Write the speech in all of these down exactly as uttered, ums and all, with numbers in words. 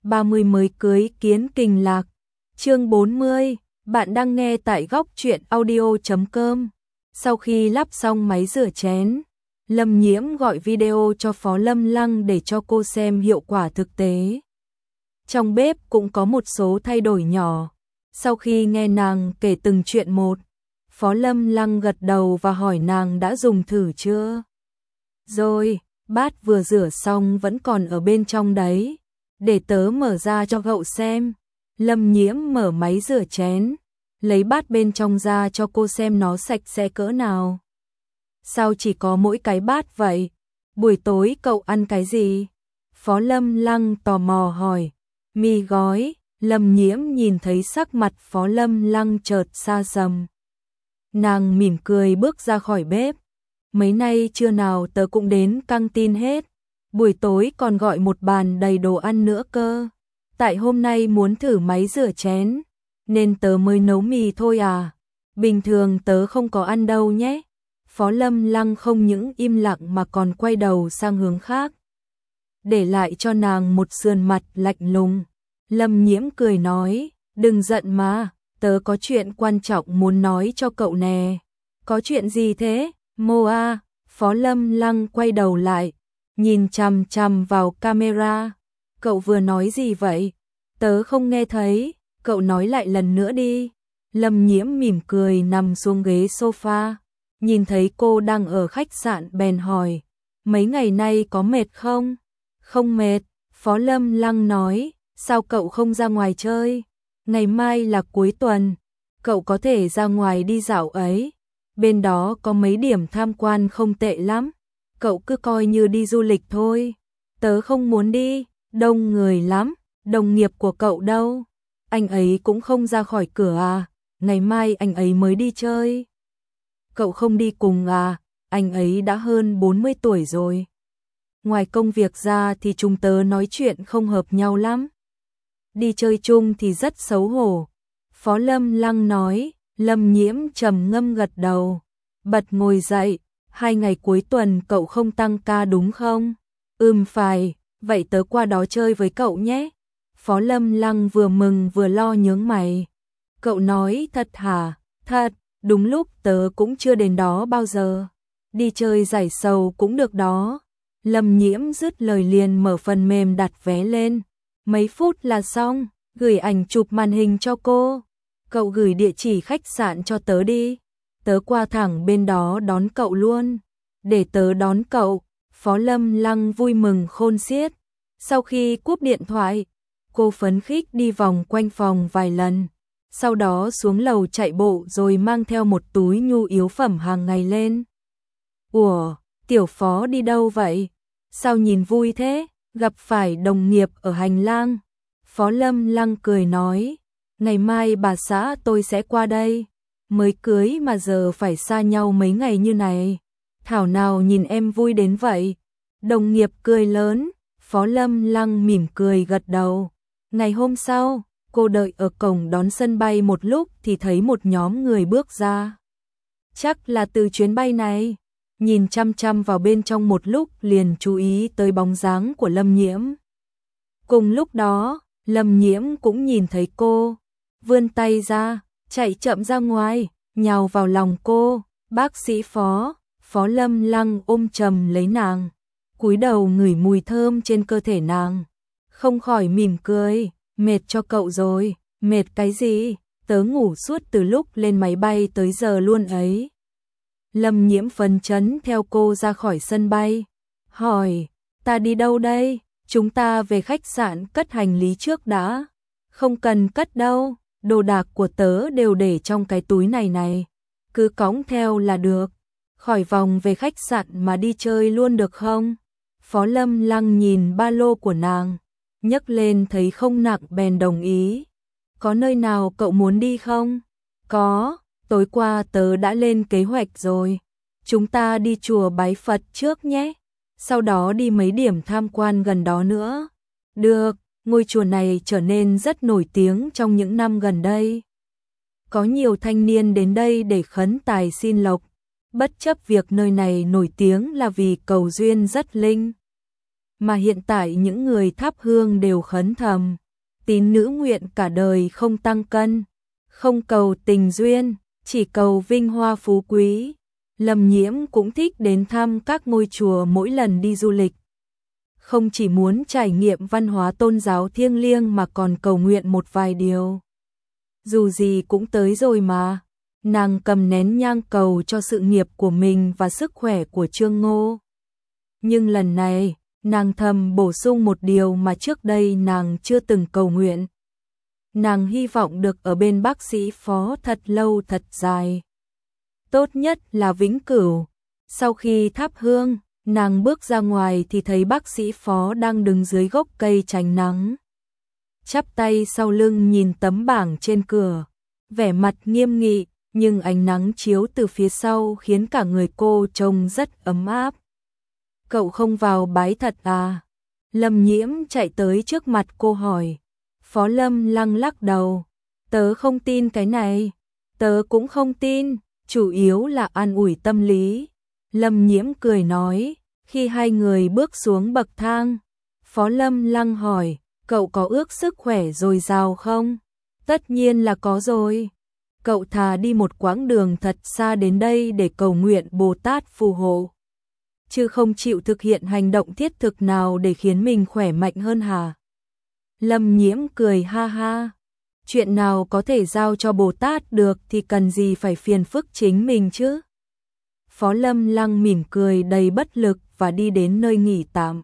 ba mươi mới cưới kiến kình lạc. Chương bốn mươi, bạn đang nghe tại góc truyện audio chấm com. Sau khi lắp xong máy rửa chén, Lâm Nhiễm gọi video cho Phó Lâm Lăng để cho cô xem hiệu quả thực tế. Trong bếp cũng có một số thay đổi nhỏ. Sau khi nghe nàng kể từng chuyện một, Phó Lâm Lăng gật đầu và hỏi nàng đã dùng thử chưa. Rồi, bát vừa rửa xong vẫn còn ở bên trong đấy. Để tớ mở ra cho cậu xem. Lâm Nhiễm mở máy rửa chén, lấy bát bên trong ra cho cô xem nó sạch sẽ cỡ nào. Sao chỉ có mỗi cái bát vậy? Buổi tối cậu ăn cái gì? Phó Lâm Lăng tò mò hỏi. Mì gói. Lâm Nhiễm nhìn thấy sắc mặt Phó Lâm Lăng chợt xa sầm. Nàng mỉm cười bước ra khỏi bếp. Mấy nay trưa nào tớ cũng đến căng tin hết. Buổi tối còn gọi một bàn đầy đồ ăn nữa cơ. Tại hôm nay muốn thử máy rửa chén, nên tớ mới nấu mì thôi à. Bình thường tớ không có ăn đâu nhé. Phó Lâm Lăng không những im lặng mà còn quay đầu sang hướng khác, để lại cho nàng một sườn mặt lạnh lùng. Lâm Nhiễm cười nói, đừng giận mà, tớ có chuyện quan trọng muốn nói cho cậu nè. Có chuyện gì thế, Mô A? Phó Lâm Lăng quay đầu lại, nhìn chằm chằm vào camera. Cậu vừa nói gì vậy? Tớ không nghe thấy, cậu nói lại lần nữa đi. Lâm Nhiễm mỉm cười nằm xuống ghế sofa, nhìn thấy cô đang ở khách sạn bèn hỏi, mấy ngày nay có mệt không? Không mệt, Phó Lâm Lăng nói, sao cậu không ra ngoài chơi? Ngày mai là cuối tuần, cậu có thể ra ngoài đi dạo ấy. Bên đó có mấy điểm tham quan không tệ lắm, cậu cứ coi như đi du lịch thôi. Tớ không muốn đi, đông người lắm. Đồng nghiệp của cậu đâu? Anh ấy cũng không ra khỏi cửa à? Ngày mai anh ấy mới đi chơi. Cậu không đi cùng à? Anh ấy đã hơn bốn mươi tuổi rồi. Ngoài công việc ra thì chúng tớ nói chuyện không hợp nhau lắm. Đi chơi chung thì rất xấu hổ. Phó Lâm Lăng nói. Lâm Nhiễm trầm ngâm gật đầu, bật ngồi dậy. Hai ngày cuối tuần cậu không tăng ca đúng không? Ừm phải, vậy tớ qua đó chơi với cậu nhé. Phó Lâm Lăng vừa mừng vừa lo nhướng mày. Cậu nói thật hả? Thật, đúng lúc tớ cũng chưa đến đó bao giờ. Đi chơi giải sầu cũng được đó. Lâm Nhiễm dứt lời liền mở phần mềm đặt vé lên. Mấy phút là xong, gửi ảnh chụp màn hình cho cô. Cậu gửi địa chỉ khách sạn cho tớ đi. Tớ qua thẳng bên đó đón cậu luôn. Để tớ đón cậu. Phó Lâm Lăng vui mừng khôn xiết. Sau khi cúp điện thoại, cô phấn khích đi vòng quanh phòng vài lần, sau đó xuống lầu chạy bộ rồi mang theo một túi nhu yếu phẩm hàng ngày lên. Ủa, Tiểu Phó đi đâu vậy? Sao nhìn vui thế? Gặp phải đồng nghiệp ở hành lang. Phó Lâm Lăng cười nói, ngày mai bà xã tôi sẽ qua đây. Mới cưới mà giờ phải xa nhau mấy ngày như này. Thảo nào nhìn em vui đến vậy. Đồng nghiệp cười lớn. Phó Lâm Lăng mỉm cười gật đầu. Ngày hôm sau, cô đợi ở cổng đón sân bay một lúc thì thấy một nhóm người bước ra. Chắc là từ chuyến bay này. Nhìn chăm chăm vào bên trong một lúc liền chú ý tới bóng dáng của Lâm Nhiễm. Cùng lúc đó, Lâm Nhiễm cũng nhìn thấy cô, vươn tay ra, chạy chậm ra ngoài, nhào vào lòng cô. Bác sĩ Phó, Phó Lâm Lăng ôm chầm lấy nàng, cúi đầu ngửi mùi thơm trên cơ thể nàng, không khỏi mỉm cười. Mệt cho cậu rồi. Mệt cái gì? Tớ ngủ suốt từ lúc lên máy bay tới giờ luôn ấy. Lâm Nhiễm phấn chấn theo cô ra khỏi sân bay, hỏi, ta đi đâu đây? Chúng ta về khách sạn cất hành lý trước đã. Không cần cất đâu, đồ đạc của tớ đều để trong cái túi này này, cứ cõng theo là được. Khỏi vòng về khách sạn mà đi chơi luôn được không? Phó Lâm Lăng nhìn ba lô của nàng, nhấc lên thấy không nặng bèn đồng ý. Có nơi nào cậu muốn đi không? Có, tối qua tớ đã lên kế hoạch rồi. Chúng ta đi chùa bái Phật trước nhé. Sau đó đi mấy điểm tham quan gần đó nữa. Được, ngôi chùa này trở nên rất nổi tiếng trong những năm gần đây. Có nhiều thanh niên đến đây để khấn tài xin lộc. Bất chấp việc nơi này nổi tiếng là vì cầu duyên rất linh. mà hiện tại những người thắp hương đều khấn thầm, tín nữ nguyện cả đời không tăng cân, không cầu tình duyên, chỉ cầu vinh hoa phú quý. Lâm Nhiễm cũng thích đến thăm các ngôi chùa mỗi lần đi du lịch. Không chỉ muốn trải nghiệm văn hóa tôn giáo thiêng liêng mà còn cầu nguyện một vài điều. Dù gì cũng tới rồi mà. Nàng cầm nén nhang cầu cho sự nghiệp của mình và sức khỏe của Trương Ngô. Nhưng lần này, nàng thầm bổ sung một điều mà trước đây nàng chưa từng cầu nguyện. Nàng hy vọng được ở bên bác sĩ Phó thật lâu thật dài. Tốt nhất là vĩnh cửu. Sau khi thắp hương, nàng bước ra ngoài thì thấy bác sĩ Phó đang đứng dưới gốc cây tránh nắng. Chắp tay sau lưng nhìn tấm bảng trên cửa, vẻ mặt nghiêm nghị, nhưng ánh nắng chiếu từ phía sau khiến cả người cô trông rất ấm áp. Cậu không vào bái thật à? Lâm Nhiễm chạy tới trước mặt cô hỏi. Phó Lâm Lăng lắc đầu. Tớ không tin cái này. Tớ cũng không tin, chủ yếu là an ủi tâm lý. Lâm Nhiễm cười nói. Khi hai người bước xuống bậc thang, Phó Lâm Lăng hỏi, cậu có ước sức khỏe dồi dào không? Tất nhiên là có rồi. Cậu thà đi một quãng đường thật xa đến đây để cầu nguyện Bồ Tát phù hộ, chứ không chịu thực hiện hành động thiết thực nào để khiến mình khỏe mạnh hơn hả? Lâm Nhiễm cười ha ha. Chuyện nào có thể giao cho Bồ Tát được thì cần gì phải phiền phức chính mình chứ? Phó Lâm Lăng mỉm cười đầy bất lực và đi đến nơi nghỉ tạm.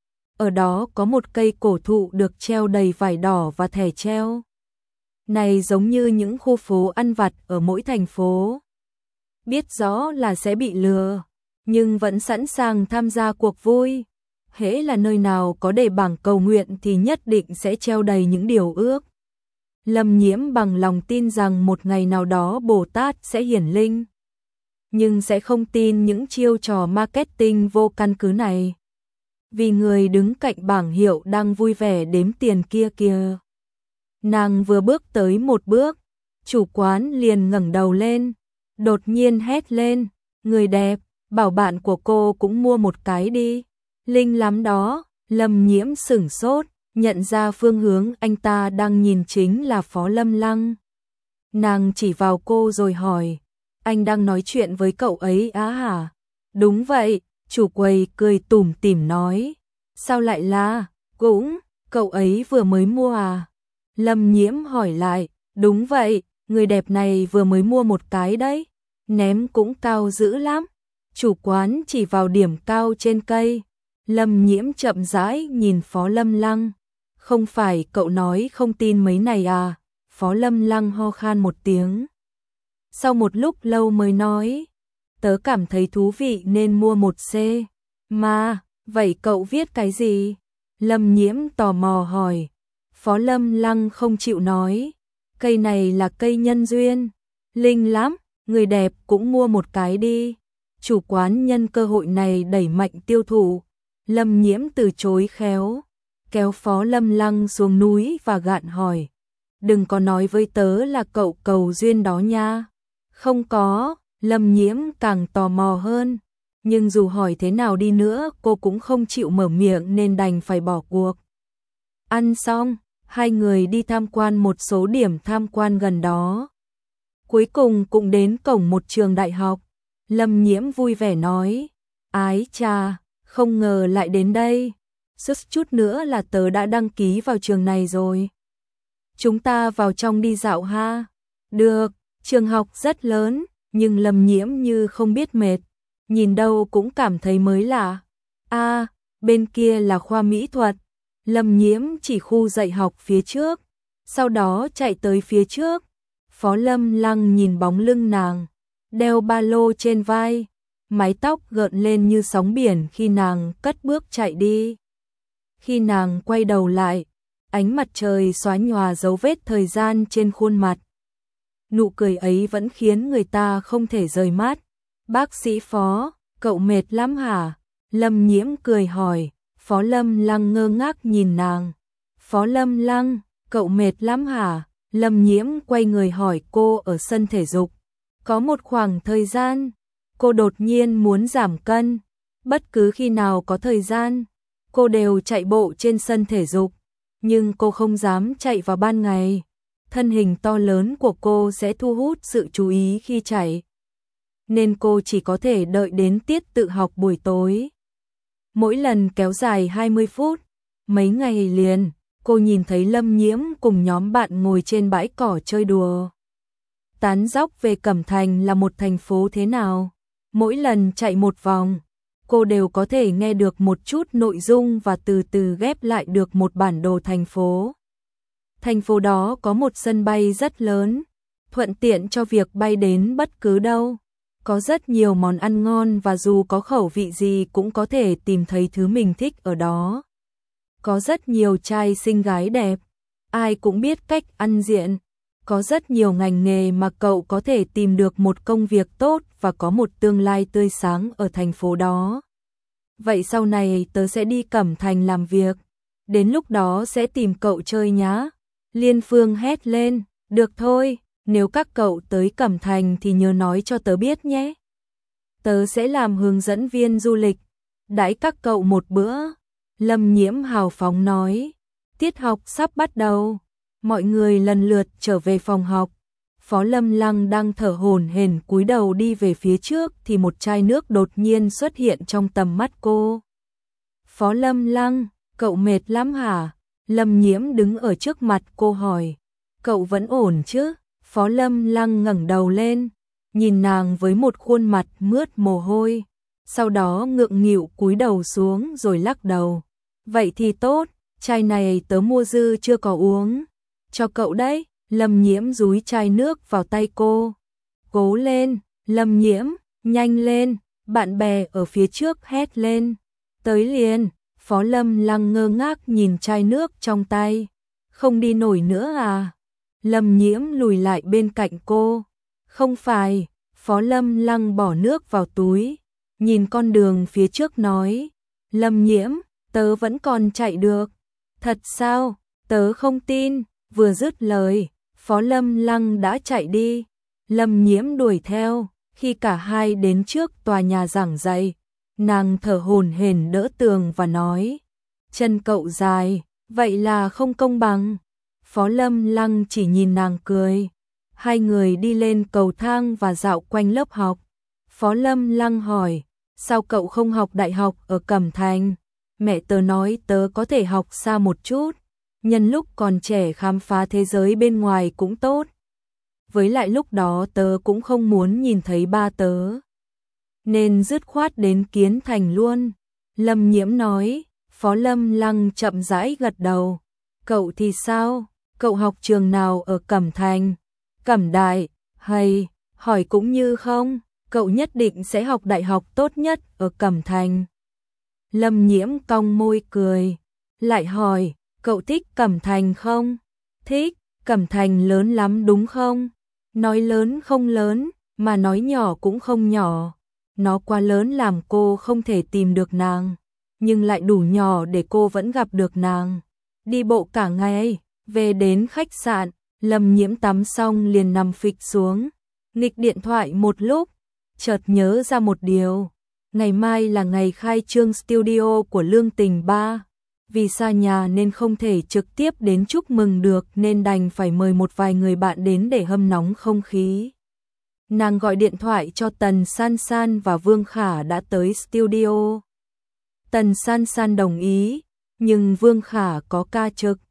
Ở đó có một cây cổ thụ được treo đầy vải đỏ và thẻ treo. Này giống như những khu phố ăn vặt ở mỗi thành phố. Biết rõ là sẽ bị lừa, nhưng vẫn sẵn sàng tham gia cuộc vui. Hễ là nơi nào có đề bảng cầu nguyện thì nhất định sẽ treo đầy những điều ước. Lâm Nhiễm bằng lòng tin rằng một ngày nào đó Bồ Tát sẽ hiển linh, nhưng sẽ không tin những chiêu trò marketing vô căn cứ này. Vì người đứng cạnh bảng hiệu đang vui vẻ đếm tiền kia kìa. Nàng vừa bước tới một bước, chủ quán liền ngẩng đầu lên, đột nhiên hét lên, người đẹp, bảo bạn của cô cũng mua một cái đi, linh lắm đó. Lâm Nhiễm sửng sốt, nhận ra phương hướng anh ta đang nhìn chính là Phó Lâm Lăng. Nàng chỉ vào cô rồi hỏi, anh đang nói chuyện với cậu ấy á hả? Đúng vậy, chủ quầy cười tủm tỉm nói. Sao lại là, cũng, cậu ấy vừa mới mua à? Lâm Nhiễm hỏi lại, đúng vậy, người đẹp này vừa mới mua một cái đấy, ném cũng cao dữ lắm. Chủ quán chỉ vào điểm cao trên cây. Lâm Nhiễm chậm rãi nhìn Phó Lâm Lăng. Không phải cậu nói không tin mấy này à? Phó Lâm Lăng ho khan một tiếng. Sau một lúc lâu mới nói, tớ cảm thấy thú vị nên mua một C. Mà, vậy cậu viết cái gì? Lâm Nhiễm tò mò hỏi. Phó Lâm Lăng không chịu nói, cây này là cây nhân duyên, linh lắm, người đẹp cũng mua một cái đi. Chủ quán nhân cơ hội này đẩy mạnh tiêu thụ. Lâm Nhiễm từ chối khéo, kéo Phó Lâm Lăng xuống núi và gạn hỏi, đừng có nói với tớ là cậu cầu duyên đó nha. Không có. Lâm Nhiễm càng tò mò hơn, nhưng dù hỏi thế nào đi nữa cô cũng không chịu mở miệng nên đành phải bỏ cuộc. Ăn xong, hai người đi tham quan một số điểm tham quan gần đó. Cuối cùng cũng đến cổng một trường đại học. Lâm Nhiễm vui vẻ nói, ái chà, không ngờ lại đến đây. Suốt chút nữa là tớ đã đăng ký vào trường này rồi. Chúng ta vào trong đi dạo ha. Được, trường học rất lớn, nhưng Lâm Nhiễm như không biết mệt, nhìn đâu cũng cảm thấy mới lạ. À, bên kia là khoa mỹ thuật. Lâm Nhiễm chỉ khu dạy học phía trước, sau đó chạy tới phía trước. Phó Lâm Lăng nhìn bóng lưng nàng, đeo ba lô trên vai, mái tóc gợn lên như sóng biển khi nàng cất bước chạy đi. Khi nàng quay đầu lại, ánh mặt trời xóa nhòa dấu vết thời gian trên khuôn mặt. Nụ cười ấy vẫn khiến người ta không thể rời mắt. Bác sĩ Phó, cậu mệt lắm hả? Lâm Nhiễm cười hỏi. Phó Lâm Lăng ngơ ngác nhìn nàng. Phó Lâm Lăng, cậu mệt lắm hả? Lâm Nhiễm quay người hỏi cô ở sân thể dục. Có một khoảng thời gian, cô đột nhiên muốn giảm cân. Bất cứ khi nào có thời gian, cô đều chạy bộ trên sân thể dục, nhưng cô không dám chạy vào ban ngày. Thân hình to lớn của cô sẽ thu hút sự chú ý khi chạy, nên cô chỉ có thể đợi đến tiết tự học buổi tối. Mỗi lần kéo dài hai mươi phút, mấy ngày liền, cô nhìn thấy Lâm Nhiễm cùng nhóm bạn ngồi trên bãi cỏ chơi đùa. Tán dóc về Cẩm Thành là một thành phố thế nào. Mỗi lần chạy một vòng, cô đều có thể nghe được một chút nội dung và từ từ ghép lại được một bản đồ thành phố. Thành phố đó có một sân bay rất lớn, thuận tiện cho việc bay đến bất cứ đâu. Có rất nhiều món ăn ngon và dù có khẩu vị gì cũng có thể tìm thấy thứ mình thích ở đó. Có rất nhiều trai xinh gái đẹp, ai cũng biết cách ăn diện. Có rất nhiều ngành nghề mà cậu có thể tìm được một công việc tốt và có một tương lai tươi sáng ở thành phố đó. Vậy sau này tớ sẽ đi Cẩm Thành làm việc, đến lúc đó sẽ tìm cậu chơi nhá. Liên Phương hét lên, được thôi, nếu các cậu tới Cẩm Thành thì nhớ nói cho tớ biết nhé. Tớ sẽ làm hướng dẫn viên du lịch, đãi các cậu một bữa. Lâm Nhiễm hào phóng nói, tiết học sắp bắt đầu. Mọi người lần lượt trở về phòng học. Phó Lâm Lăng đang thở hổn hển cúi đầu đi về phía trước thì một chai nước đột nhiên xuất hiện trong tầm mắt cô. Phó Lâm Lăng, cậu mệt lắm hả? Lâm Nhiễm đứng ở trước mặt cô hỏi. Cậu vẫn ổn chứ? Phó Lâm Lăng ngẩng đầu lên, nhìn nàng với một khuôn mặt mướt mồ hôi. Sau đó ngượng nghịu cúi đầu xuống rồi lắc đầu. Vậy thì tốt, chai này tớ mua dư chưa có uống. Cho cậu đấy. Lâm Nhiễm dúi chai nước vào tay cô. Cố lên, Lâm Nhiễm, nhanh lên, bạn bè ở phía trước hét lên. Tới liền, Phó Lâm Lăng ngơ ngác nhìn chai nước trong tay. Không đi nổi nữa à? Lâm Nhiễm lùi lại bên cạnh cô. Không phải, Phó Lâm Lăng bỏ nước vào túi, nhìn con đường phía trước nói. Lâm Nhiễm, tớ vẫn còn chạy được. Thật sao? Tớ không tin. Vừa dứt lời, Phó Lâm Lăng đã chạy đi. Lâm Nhiễm đuổi theo. Khi cả hai đến trước tòa nhà giảng dạy, nàng thở hổn hển đỡ tường và nói, chân cậu dài, vậy là không công bằng. Phó Lâm Lăng chỉ nhìn nàng cười. Hai người đi lên cầu thang và dạo quanh lớp học. Phó Lâm Lăng hỏi, sao cậu không học đại học ở Cẩm Thành? Mẹ tớ nói tớ có thể học xa một chút, nhân lúc còn trẻ khám phá thế giới bên ngoài cũng tốt. Với lại lúc đó tớ cũng không muốn nhìn thấy ba tớ, nên dứt khoát đến Kiến Thành luôn. Lâm Nhiễm nói. Phó Lâm Lăng chậm rãi gật đầu. Cậu thì sao? Cậu học trường nào ở Cẩm Thành? Cẩm Đại, hay, hỏi cũng như không, cậu nhất định sẽ học đại học tốt nhất ở Cẩm Thành. Lâm Nhiễm cong môi cười, lại hỏi, cậu thích Cẩm Thành không? Thích, Cẩm Thành lớn lắm đúng không? Nói lớn không lớn, mà nói nhỏ cũng không nhỏ. Nó quá lớn làm cô không thể tìm được nàng, nhưng lại đủ nhỏ để cô vẫn gặp được nàng. Đi bộ cả ngày, về đến khách sạn, Lâm Nhiễm tắm xong liền nằm phịch xuống, nghịch điện thoại một lúc, chợt nhớ ra một điều. Ngày mai là ngày khai trương studio của Lương Tình Ba. Vì xa nhà nên không thể trực tiếp đến chúc mừng được nên đành phải mời một vài người bạn đến để hâm nóng không khí. Nàng gọi điện thoại cho Tần San San và Vương Khả đã tới studio. Tần San San đồng ý, nhưng Vương Khả có ca trực,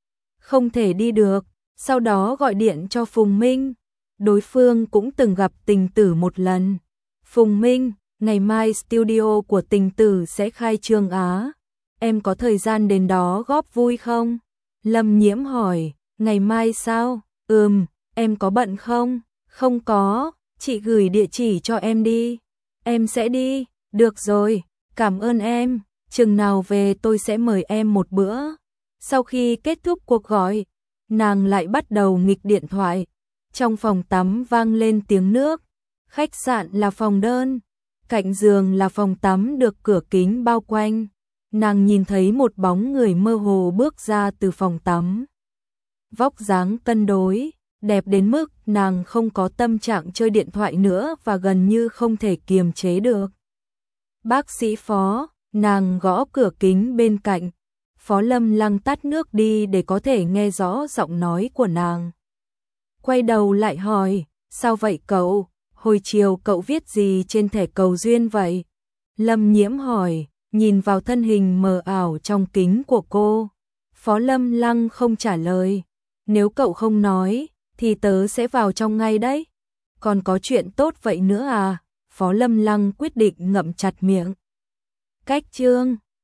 không thể đi được. Sau đó gọi điện cho Phùng Minh, đối phương cũng từng gặp Tình Tử một lần. Phùng Minh, ngày mai studio của Tình Tử sẽ khai trương á, em có thời gian đến đó góp vui không? Lâm Nhiễm hỏi, ngày mai sao? Ừm, em có bận không? Không có, chị gửi địa chỉ cho em đi. Em sẽ đi, được rồi, cảm ơn em, chừng nào về tôi sẽ mời em một bữa. Sau khi kết thúc cuộc gọi, nàng lại bắt đầu nghịch điện thoại. Trong phòng tắm vang lên tiếng nước. Khách sạn là phòng đơn, cạnh giường là phòng tắm được cửa kính bao quanh. Nàng nhìn thấy một bóng người mơ hồ bước ra từ phòng tắm. Vóc dáng cân đối, đẹp đến mức nàng không có tâm trạng chơi điện thoại nữa và gần như không thể kiềm chế được. Bác sĩ Phó, Nàng gõ cửa kính bên cạnh, Phó Lâm Lăng tắt nước đi để có thể nghe rõ giọng nói của nàng. Quay đầu lại hỏi, sao vậy cậu? Hồi chiều cậu viết gì trên thẻ cầu duyên vậy? Lâm Nhiễm hỏi, nhìn vào thân hình mờ ảo trong kính của cô. Phó Lâm Lăng không trả lời. Nếu cậu không nói, thì tớ sẽ vào trong ngay đấy. Còn có chuyện tốt vậy nữa à? Phó Lâm Lăng quyết định ngậm chặt miệng. Cách chương